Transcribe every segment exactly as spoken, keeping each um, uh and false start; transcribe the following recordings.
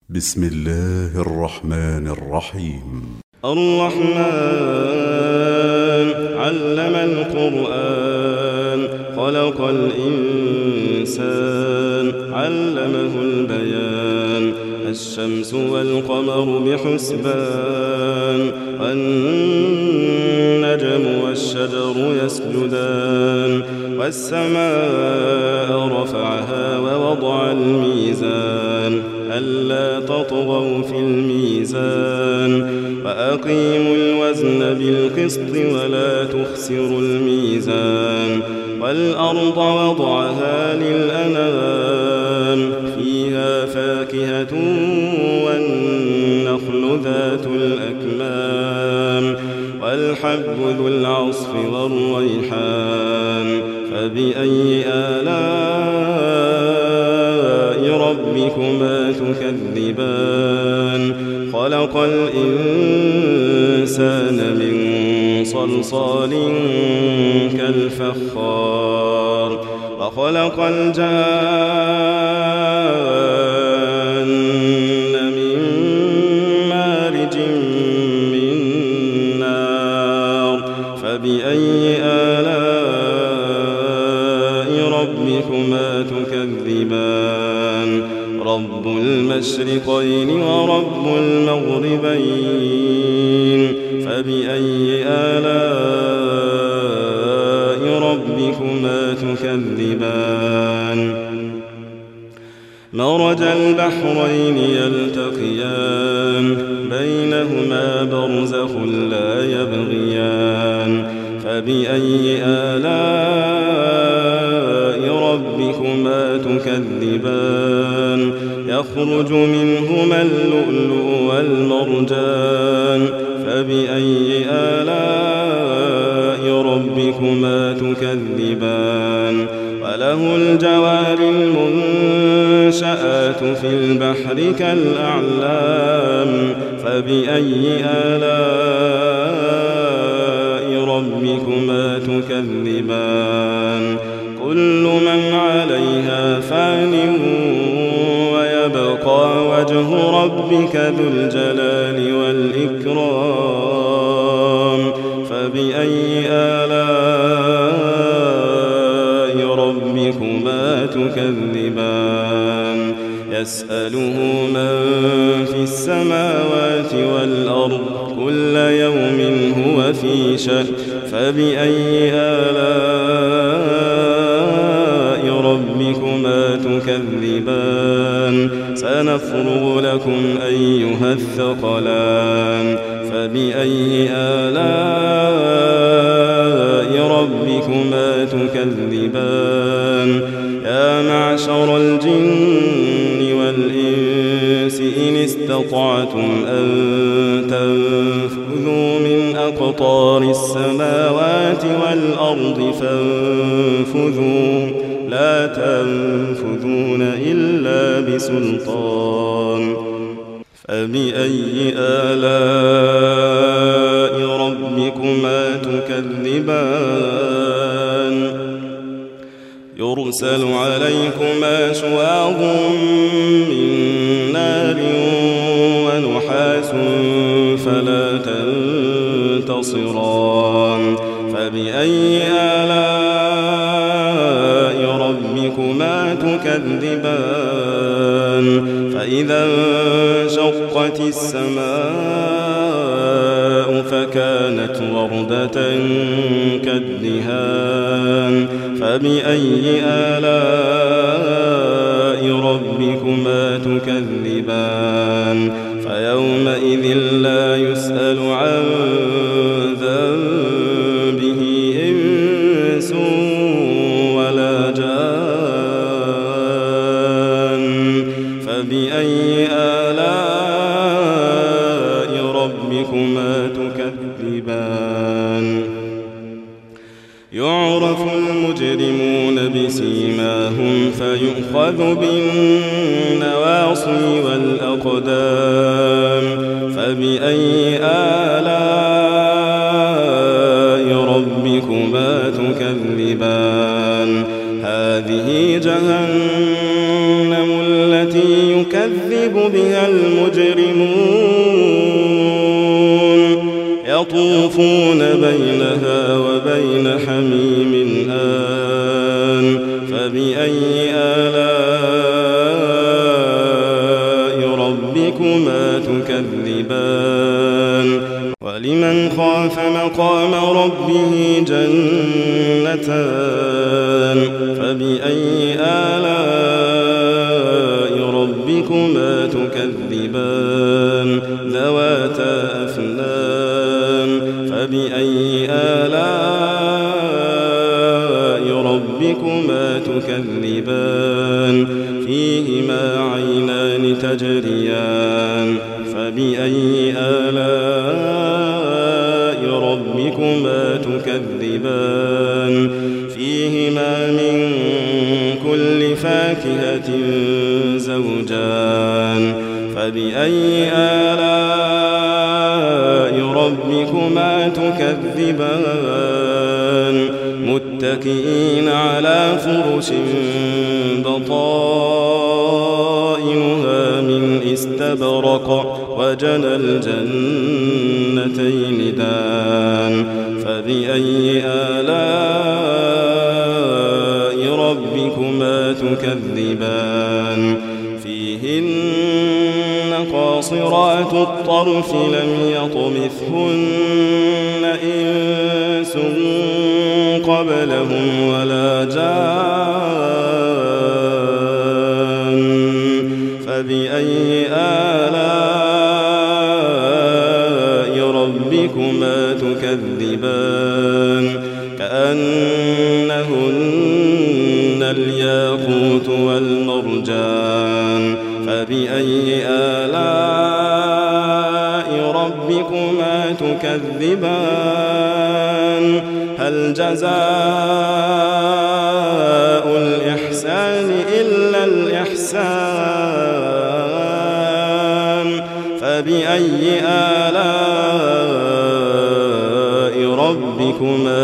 بسم الله الرحمن الرحيم. الرحمن علم القرآن خلق الإنسان علمه البيان الشمس والقمر بحسبان والنجم والشجر يسجدان والسماء رفعها ووضع الميزان ألا تطغوا في الميزان وأقيموا الوزن بالقسط ولا تخسروا الميزان والأرض وضعها للأنام فيها فاكهة والنخل ذات الأكمام والحب ذو العصف والريحان فبأي آلاء ربكما تكذبان خلق الإنسان من صلصال كالفخار وخلق الجان من مارج من نار فبأي آلاء ربكما تكذبان رب المشرقين ورب المغربين فبأي آلاء ربكما تكذبان مرج البحرين يلتقيان بينهما برزخ لا يبغيان فبأي آلاء ربكما تكذبان يخرج منهما اللؤلؤ والمرجان فبأي آلاء ربكما تكذبان وله الجوار المنشآت في البحر كالأعلام فبأي آلاء ربكما تكذبان كل من عليها فان ويبقى وجه ربك ذو الجلال والإكرام فبأي آلاء ربكما تكذبان يسأله من في السماوات والأرض كل يوم هو في شأن فبأي آلاء ربكما تكذبان سنفرغ لكم أيها الثقلان فبأي آلاء ربكما تكذبان يا معشر الجن والإنس إن استطعتم أن تنفذوا من أقطار السماوات والأرض فانفذوا لا تنفذون إلا بسلطان فبأي آلاء ربكما تكذبان يرسل عليكما شواظ من نار ونحاس فلا تنتصران فبأي آلاء ربكما تكذبان فإذا انشقت السماء فكانت وردة كالدهان فبأي آلاء ربكما تكذبان فيومئذ لا يسأل عن ذنبه إنس ولا جان فبأي آلاء ربكما تكذبان يعرف المجرمون بسيماهم فيؤخذ بالنواصي والأقدام فبأي آلاء ربكما تكذبان هذه جهنم التي يكذب يكذب بها المجرمون يطوفون بينها وبين حميم آن فبأي آلاء ربكما تكذبان ولمن خاف مقام ربه جنتان فبأي آلاء ربكما تكذبان ذواتا أفنان فبأي آلاء ربكما تكذبان فيهما عينان تجريان فبأي آلاء ربكما تكذبان فيهما من كل فاكهة زوجان فبأي آلاء ربكما تكذبان متكئين على فرش بطائنها من استبرق وجنى الجنتين دان فبأي آلاء ربكما تكذبان فيهن قاصرات الطرف لم يطمثهن إنس قبلهم ولا جان فبأي آلاء ربكما تكذبان كأنهن الياقوت والمرجان فبأي آلاء ربكما تكذبان هل جزاء الإحسان إلا الإحسان فبأي آلاء ربكما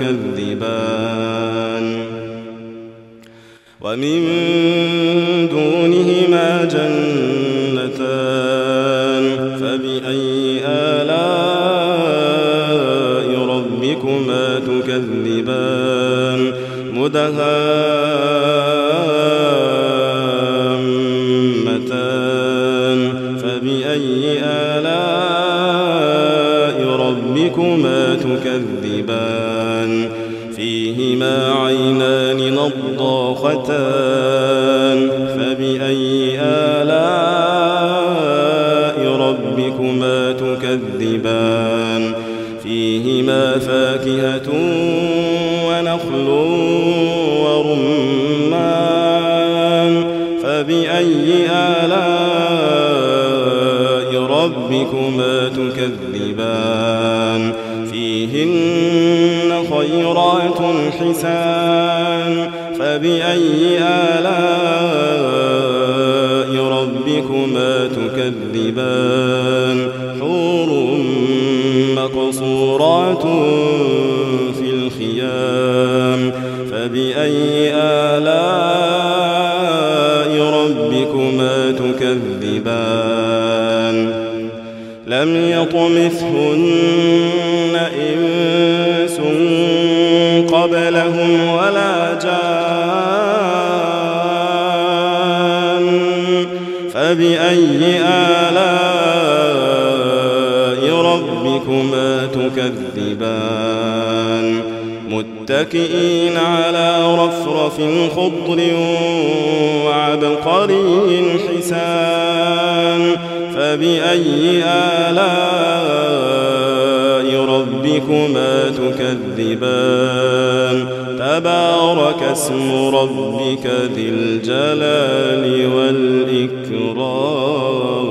تكذبان ومن دونهما جنتان فبأي آلاء ربكما تكذبان مدهامتان فبأي آلاء ربكما تكذبان فيهما عينان نضاختان فبأي آلاء ربكما تكذبان فيهما فاكهة ونخل ورمان فبأي آلاء ربكما تكذبان فيهن خيرات حسان فبأي آلاء ربكما تكذبان حور مقصورات في الخيام فبأي آلاء ربكما تكذبان لم يطمثهن إنس قبلهم ولا جان فبأي آلاء ربكما تكذبان متكئين على رفرف خضر وعبقري حسان فبأي آلاء ربكما تكذبان تبارك اسم ربك ذي الجلال والإكرام